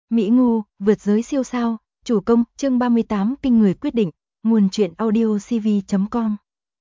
Mỹ Ngô, vượt giới siêu sao, chủ công, chương 38 kinh người quyết định, nguồn truyện audio cv.com.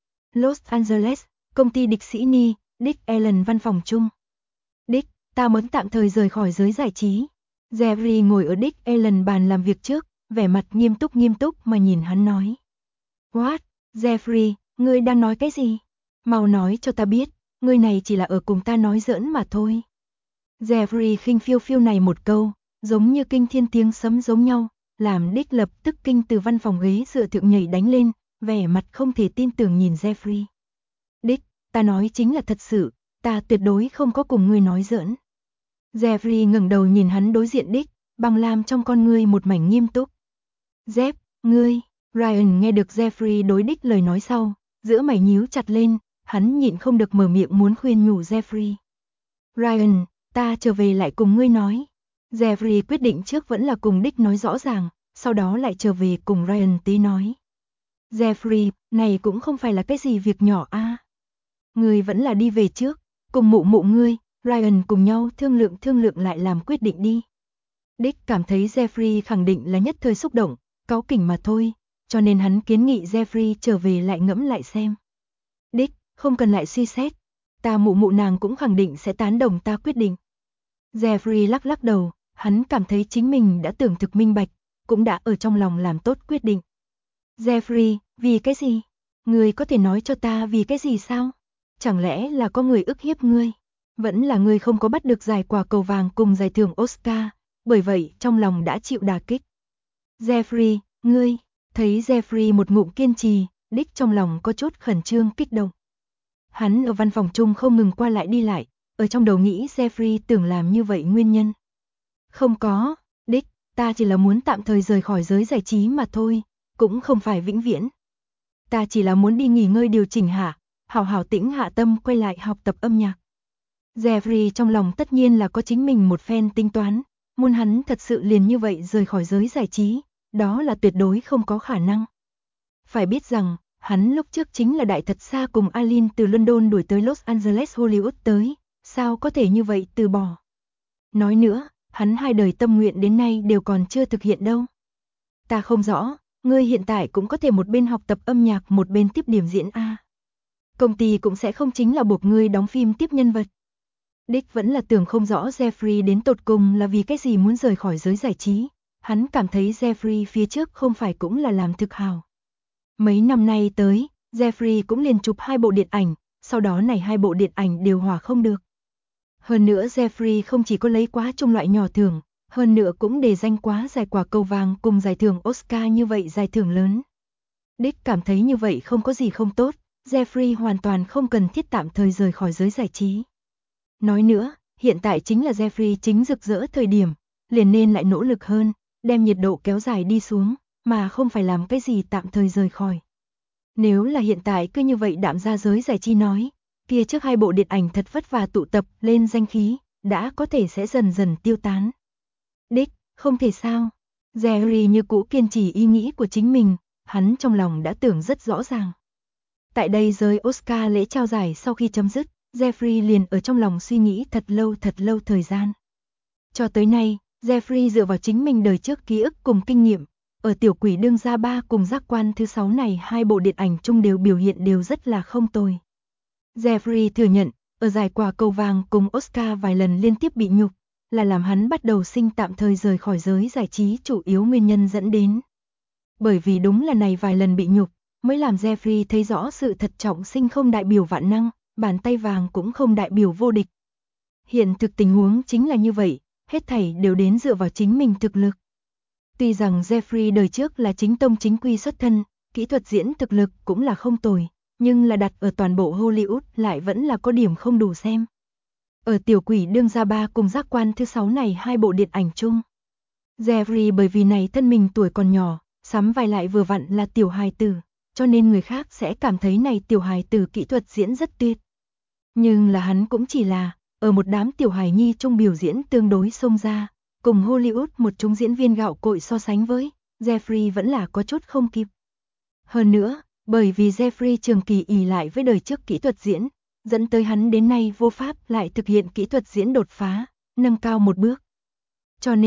Los Angeles, công ty Địch Sĩ Ni, Dick Allen văn phòng chung. Dick, ta muốn tạm thời rời khỏi giới giải trí. Jerry ngồi ở Dick Allen bàn làm việc trước, vẻ mặt nghiêm túc mà nhìn hắn nói. What, Jeffrey, ngươi đang nói cái gì? Mau nói cho ta biết, ngươi này chỉ là ở cùng ta nói giỡn mà thôi. Jeffrey khinh phiêu này một câu, giống như kinh thiên tiếng sấm giống nhau, làm Dick lập tức kinh từ văn phòng ghế dựa thượng nhảy đánh lên, vẻ mặt không thể tin tưởng nhìn Jeffrey. Dick, ta nói chính là thật sự, ta tuyệt đối không có cùng ngươi nói giỡn. Jeffrey ngẩng đầu nhìn hắn đối diện Dick, bằng lam trong con ngươi một mảnh nghiêm túc. Jeff, ngươi, Ryan nghe được Jeffrey đối Dick lời nói sau, giữa mày nhíu chặt lên, hắn nhịn không được mở miệng muốn khuyên nhủ Jeffrey. Ryan, ta trở về lại cùng ngươi nói. Jeffrey quyết định trước vẫn là cùng Dick nói rõ ràng, sau đó lại trở về cùng Ryan tí nói. Jeffrey, này cũng không phải là cái gì việc nhỏ a. Ngươi vẫn là đi về trước, cùng mụ ngươi, Ryan cùng nhau thương lượng lại làm quyết định đi. Dick cảm thấy Jeffrey khẳng định là nhất thời xúc động, cáu kỉnh mà thôi, cho nên hắn kiến nghị Jeffrey trở về lại ngẫm lại xem. Dick, không cần lại suy xét, ta mụ nàng cũng khẳng định sẽ tán đồng ta quyết định. Jeffrey lắc đầu, hắn cảm thấy chính mình đã tưởng thực minh bạch, cũng đã ở trong lòng làm tốt quyết định. Jeffrey, vì cái gì? Ngươi có thể nói cho ta vì cái gì sao? Chẳng lẽ là có người ức hiếp ngươi? Vẫn là ngươi không có bắt được giải quả cầu vàng cùng giải thưởng Oscar, bởi vậy trong lòng đã chịu đả kích. Jeffrey, ngươi, thấy Jeffrey một ngụm kiên trì, Dick trong lòng có chút khẩn trương kích động. Hắn ở văn phòng chung không ngừng qua lại đi lại, ở trong đầu nghĩ Jeffrey tưởng làm như vậy nguyên nhân. Không có, Dick, ta chỉ là muốn tạm thời rời khỏi giới giải trí mà thôi, cũng không phải vĩnh viễn. Ta chỉ là muốn đi nghỉ ngơi điều chỉnh hạ, hảo tĩnh hạ tâm quay lại học tập âm nhạc. Jeffrey trong lòng tất nhiên là có chính mình một phen tính toán, muốn hắn thật sự liền như vậy rời khỏi giới giải trí, đó là tuyệt đối không có khả năng. Phải biết rằng, hắn lúc trước chính là đại thật xa cùng Alin từ London đuổi tới Los Angeles Hollywood tới, sao có thể như vậy từ bỏ. Nói nữa, hắn hai đời tâm nguyện đến nay đều còn chưa thực hiện đâu. Ta không rõ, ngươi hiện tại cũng có thể một bên học tập âm nhạc một bên tiếp điểm diễn A. Công ty cũng sẽ không chính là buộc ngươi đóng phim tiếp nhân vật. Dick vẫn là tưởng không rõ Jeffrey đến tột cùng là vì cái gì muốn rời khỏi giới giải trí. Hắn cảm thấy Jeffrey phía trước không phải cũng là làm thực hào. Mấy năm nay tới, Jeffrey cũng liền chụp 2 bộ điện ảnh, sau đó này 2 bộ điện ảnh đều hòa không được. Hơn nữa Jeffrey không chỉ có lấy quá chung loại nhỏ thưởng, hơn nữa cũng đề danh quá giải quả cầu vàng cùng giải thưởng Oscar như vậy giải thưởng lớn. Dick cảm thấy như vậy không có gì không tốt, Jeffrey hoàn toàn không cần thiết tạm thời rời khỏi giới giải trí. Nói nữa, hiện tại chính là Jeffrey chính rực rỡ thời điểm, liền nên lại nỗ lực hơn, đem nhiệt độ kéo dài đi xuống, mà không phải làm cái gì tạm thời rời khỏi. Nếu là hiện tại cứ như vậy đạm ra giới giải trí nói, kia trước 2 bộ điện ảnh thật vất vả tụ tập lên danh khí, đã có thể sẽ dần dần tiêu tán. Dick, không thể sao. Jerry như cũ kiên trì ý nghĩ của chính mình, hắn trong lòng đã tưởng rất rõ ràng. Tại đây giới Oscar lễ trao giải sau khi chấm dứt, Jeffrey liền ở trong lòng suy nghĩ thật lâu thời gian. Cho tới nay, Jeffrey dựa vào chính mình đời trước ký ức cùng kinh nghiệm, ở Tiểu Quỷ Đương Gia 3 cùng Giác Quan thứ 6 này 2 bộ điện ảnh chung đều biểu hiện đều rất là không tồi. Jeffrey thừa nhận, ở giải quả cầu vàng cùng Oscar vài lần liên tiếp bị nhục, là làm hắn bắt đầu sinh tạm thời rời khỏi giới giải trí chủ yếu nguyên nhân dẫn đến. Bởi vì đúng là này vài lần bị nhục, mới làm Jeffrey thấy rõ sự thật trọng sinh không đại biểu vạn năng, bàn tay vàng cũng không đại biểu vô địch. Hiện thực tình huống chính là như vậy, hết thảy đều đến dựa vào chính mình thực lực. Tuy rằng Jeffrey đời trước là chính tông chính quy xuất thân, kỹ thuật diễn thực lực cũng là không tồi, nhưng là đặt ở toàn bộ Hollywood lại vẫn là có điểm không đủ xem. Ở Tiểu Quỷ Đương Gia 3 cùng Giác Quan thứ 6 này 2 bộ điện ảnh chung. Jeffrey bởi vì này thân mình tuổi còn nhỏ, sắm vai lại vừa vặn là tiểu hài tử, cho nên người khác sẽ cảm thấy này tiểu hài tử kỹ thuật diễn rất tuyệt. Nhưng là hắn cũng chỉ là, ở một đám tiểu hài nhi chung biểu diễn tương đối xông ra, cùng Hollywood một chúng diễn viên gạo cội so sánh với, Jeffrey vẫn là có chút không kịp. Hơn nữa, bởi vì Jeffrey trường kỳ ỷ lại với đời trước kỹ thuật diễn, dẫn tới hắn đến nay vô pháp lại thực hiện kỹ thuật diễn đột phá, nâng cao một bước. Cho nên,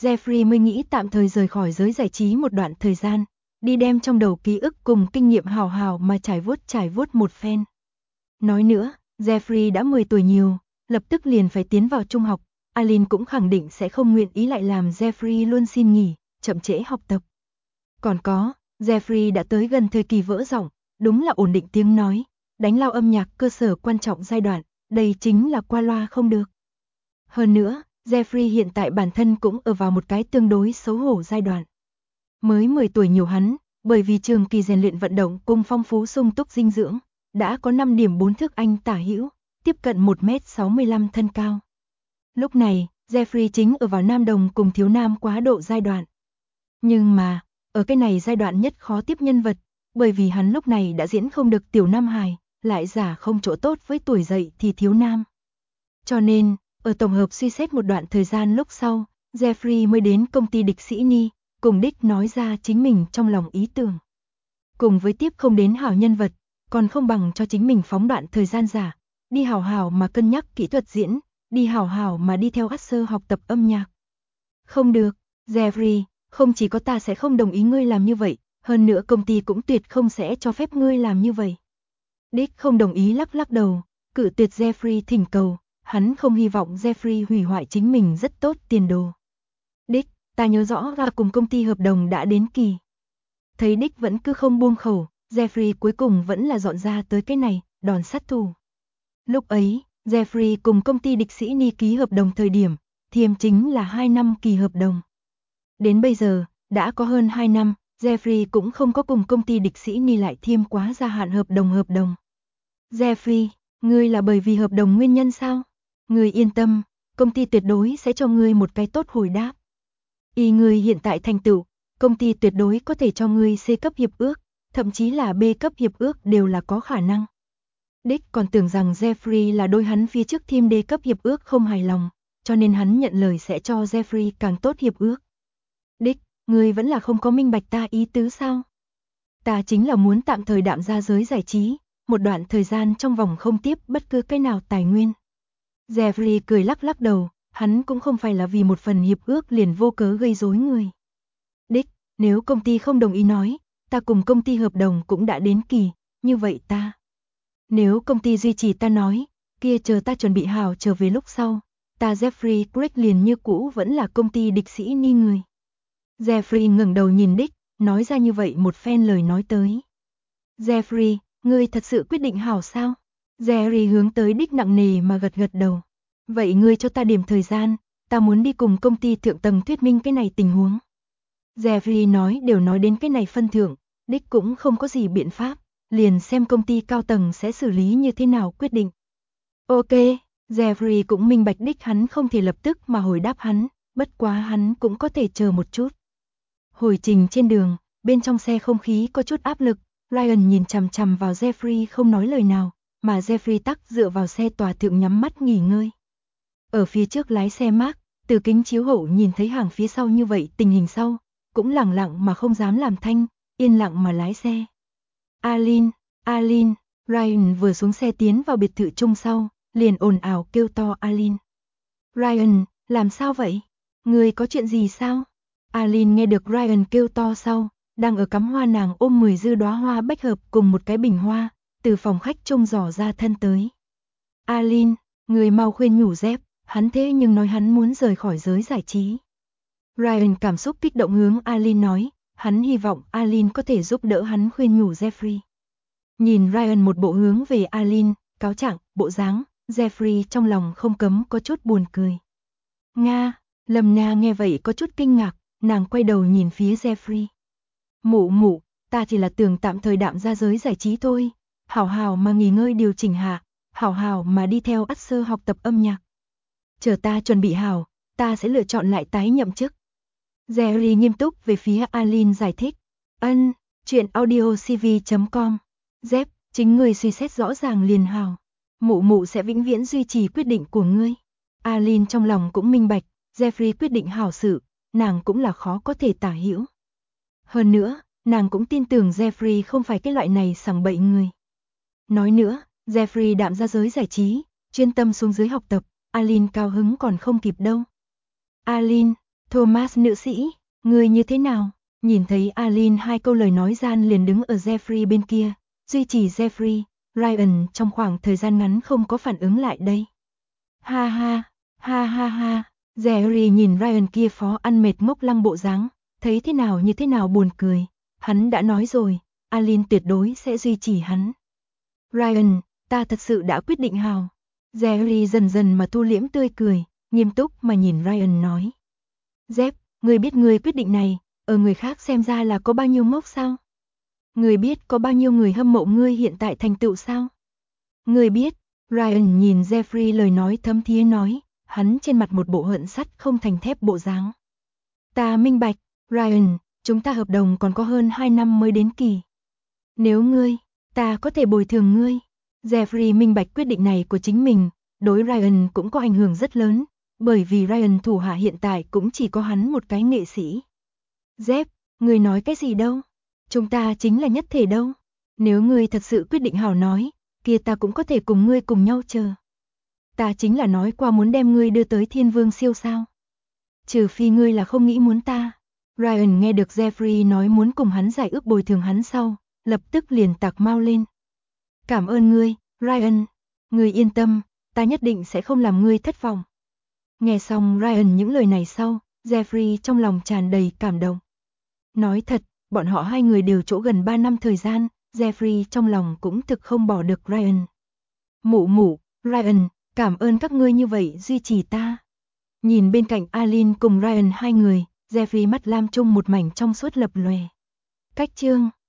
Jeffrey mới nghĩ tạm thời rời khỏi giới giải trí một đoạn thời gian, đi đem trong đầu ký ức cùng kinh nghiệm hào hào mà trải vuốt một phen. Nói nữa, Jeffrey đã 10 tuổi nhiều, lập tức liền phải tiến vào trung học, Aline cũng khẳng định sẽ không nguyện ý lại làm Jeffrey luôn xin nghỉ, chậm trễ học tập. Còn có, Jeffrey đã tới gần thời kỳ vỡ giọng, đúng là ổn định tiếng nói, đánh lao âm nhạc cơ sở quan trọng giai đoạn, đây chính là qua loa không được. Hơn nữa, Jeffrey hiện tại bản thân cũng ở vào một cái tương đối xấu hổ giai đoạn. Mới 10 tuổi nhiều hắn, bởi vì trường kỳ rèn luyện vận động cùng phong phú sung túc dinh dưỡng, đã có 5 điểm 4 thước Anh tả hữu, tiếp cận 1m65 thân cao. Lúc này, Jeffrey chính ở vào nam đồng cùng thiếu nam quá độ giai đoạn. Nhưng mà, ở cái này giai đoạn nhất khó tiếp nhân vật, bởi vì hắn lúc này đã diễn không được tiểu nam hài, lại giả không chỗ tốt với tuổi dậy thì thiếu nam. Cho nên, ở tổng hợp suy xét một đoạn thời gian lúc sau, Jeffrey mới đến công ty Địch Sĩ Ni, cùng Dick nói ra chính mình trong lòng ý tưởng. Cùng với tiếp không đến hảo nhân vật, còn không bằng cho chính mình phóng đoạn thời gian giả, đi hảo hảo mà cân nhắc kỹ thuật diễn, đi hảo hảo mà đi theo Asher học tập âm nhạc. Không được, Jeffrey, không chỉ có ta sẽ không đồng ý ngươi làm như vậy, hơn nữa công ty cũng tuyệt không sẽ cho phép ngươi làm như vậy. Dick không đồng ý lắc đầu, cự tuyệt Jeffrey thỉnh cầu, hắn không hy vọng Jeffrey hủy hoại chính mình rất tốt tiền đồ. Dick, ta nhớ rõ ra cùng công ty hợp đồng đã đến kỳ. Thấy Dick vẫn cứ không buông khẩu, Jeffrey cuối cùng vẫn là dọn ra tới cái này, đòn sát thủ. Lúc ấy, Jeffrey cùng công ty Địch Sĩ Ni ký hợp đồng thời điểm, thiêm chính là 2 năm kỳ hợp đồng. Đến bây giờ, đã có hơn 2 năm, Jeffrey cũng không có cùng công ty Địch Sĩ Ni lại thiêm quá gia hạn hợp đồng. Jeffrey, ngươi là bởi vì hợp đồng nguyên nhân sao? Ngươi yên tâm, công ty tuyệt đối sẽ cho ngươi một cái tốt hồi đáp. Y ngươi hiện tại thành tựu, công ty tuyệt đối có thể cho ngươi C cấp hiệp ước, thậm chí là B cấp hiệp ước đều là có khả năng. Dick còn tưởng rằng Jeffrey là đôi hắn phía trước team D cấp hiệp ước không hài lòng, cho nên hắn nhận lời sẽ cho Jeffrey càng tốt hiệp ước. Dick, ngươi vẫn là không có minh bạch ta ý tứ sao? Ta chính là muốn tạm thời đạm ra giới giải trí, một đoạn thời gian trong vòng không tiếp bất cứ cái nào tài nguyên. Jeffrey cười lắc đầu, hắn cũng không phải là vì một phần hiệp ước liền vô cớ gây rối người. Dick, nếu công ty không đồng ý nói, ta cùng công ty hợp đồng cũng đã đến kỳ, như vậy ta. Nếu công ty duy trì ta nói, kia chờ ta chuẩn bị hảo trở về lúc sau, ta Jeffrey Craig liền như cũ vẫn là công ty Địch Sĩ Ni người. Jeffrey ngẩng đầu nhìn Dick, nói ra như vậy một phen lời nói tới. Jeffrey, ngươi thật sự quyết định hảo sao? Jerry hướng tới Dick nặng nề mà gật đầu. Vậy ngươi cho ta điểm thời gian, ta muốn đi cùng công ty thượng tầng thuyết minh cái này tình huống. Jeffrey nói đến cái này phân thượng, Dick cũng không có gì biện pháp, liền xem công ty cao tầng sẽ xử lý như thế nào quyết định. Ok, Jeffrey cũng minh bạch Dick hắn không thể lập tức mà hồi đáp hắn, bất quá hắn cũng có thể chờ một chút. Hồi trình trên đường, bên trong xe không khí có chút áp lực, Ryan nhìn chằm vào Jeffrey không nói lời nào, mà Jeffrey tắc dựa vào xe tòa thượng nhắm mắt nghỉ ngơi. Ở phía trước lái xe Mark, từ kính chiếu hậu nhìn thấy hàng phía sau như vậy tình hình sau, cũng lẳng lặng mà không dám làm thanh, yên lặng mà lái xe. Aline, Ryan vừa xuống xe tiến vào biệt thự chung sau, liền ồn ào kêu to Aline. Ryan, làm sao vậy? Người có chuyện gì sao? Aline nghe được Ryan kêu to sau, đang ở cắm hoa nàng ôm 10 dư đóa hoa bách hợp cùng một cái bình hoa, từ phòng khách trông dò ra thân tới. Aline, người mau khuyên nhủ dép, hắn thế nhưng nói hắn muốn rời khỏi giới giải trí. Ryan cảm xúc kích động hướng Aline nói, hắn hy vọng Aline có thể giúp đỡ hắn khuyên nhủ Jeffrey. Nhìn Ryan một bộ hướng về Aline, cáo trạng, bộ dáng, Jeffrey trong lòng không cấm có chút buồn cười. Nga, Lâm Na nghe vậy có chút kinh ngạc, nàng quay đầu nhìn phía Jeffrey. Mụ, ta chỉ là tưởng tạm thời đạm ra giới giải trí thôi, hảo hảo mà nghỉ ngơi điều chỉnh hạ, hảo hảo mà đi theo Asher học tập âm nhạc. Chờ ta chuẩn bị hảo, ta sẽ lựa chọn lại tái nhậm chức. Jerry nghiêm túc về phía Aline giải thích. Chuyện audiocv.com. Dép, chính ngươi suy xét rõ ràng liền hảo. Mụ sẽ vĩnh viễn duy trì quyết định của ngươi. Aline trong lòng cũng minh bạch, Jeffrey quyết định hảo sự, nàng cũng là khó có thể tả hữu. Hơn nữa, nàng cũng tin tưởng Jeffrey không phải cái loại này sằng bậy người. Nói nữa, Jeffrey đạm ra giới giải trí, chuyên tâm xuống dưới học tập, Aline cao hứng còn không kịp đâu. Aline, Thomas nữ sĩ, người như thế nào? Nhìn thấy Aline hai câu lời nói gian liền đứng ở Jeffrey bên kia, duy trì Jeffrey, Ryan trong khoảng thời gian ngắn không có phản ứng lại đây. Ha ha, ha ha ha, Jerry nhìn Ryan kia phó ăn mệt ngốc lăng bộ dáng, thấy thế nào như thế nào buồn cười, hắn đã nói rồi, Aline tuyệt đối sẽ duy trì hắn. Ryan, ta thật sự đã quyết định hào. Jerry dần dần mà thu liễm tươi cười, nghiêm túc mà nhìn Ryan nói. Jeff, ngươi biết ngươi quyết định này, ở người khác xem ra là có bao nhiêu ngốc sao? Ngươi biết có bao nhiêu người hâm mộ ngươi hiện tại thành tựu sao? Ngươi biết, Ryan nhìn Jeffrey lời nói thấm thía nói, hắn trên mặt một bộ hận sắt không thành thép bộ dáng. Ta minh bạch, Ryan, chúng ta hợp đồng còn có hơn 2 năm mới đến kỳ. Nếu ngươi, ta có thể bồi thường ngươi. Jeffrey minh bạch quyết định này của chính mình, đối Ryan cũng có ảnh hưởng rất lớn, bởi vì Ryan thủ hạ hiện tại cũng chỉ có hắn một cái nghệ sĩ. Jeff, ngươi nói cái gì đâu? Chúng ta chính là nhất thể đâu. Nếu ngươi thật sự quyết định hảo nói, kia ta cũng có thể cùng ngươi cùng nhau chờ. Ta chính là nói qua muốn đem ngươi đưa tới Thiên Vương siêu sao. Trừ phi ngươi là không nghĩ muốn ta. Ryan nghe được Jeffrey nói muốn cùng hắn giải ước bồi thường hắn sau, lập tức liền tạc mau lên. Cảm ơn ngươi, Ryan. Ngươi yên tâm, ta nhất định sẽ không làm ngươi thất vọng. Nghe xong Ryan những lời này sau, Jeffrey trong lòng tràn đầy cảm động. Nói thật, bọn họ hai người đều chỗ gần 3 năm thời gian, Jeffrey trong lòng cũng thực không bỏ được Ryan. Mụ, Ryan, cảm ơn các ngươi như vậy duy trì ta. Nhìn bên cạnh Aline cùng Ryan hai người, Jeffrey mắt lam chung một mảnh trong suốt lập lòe. Cách chương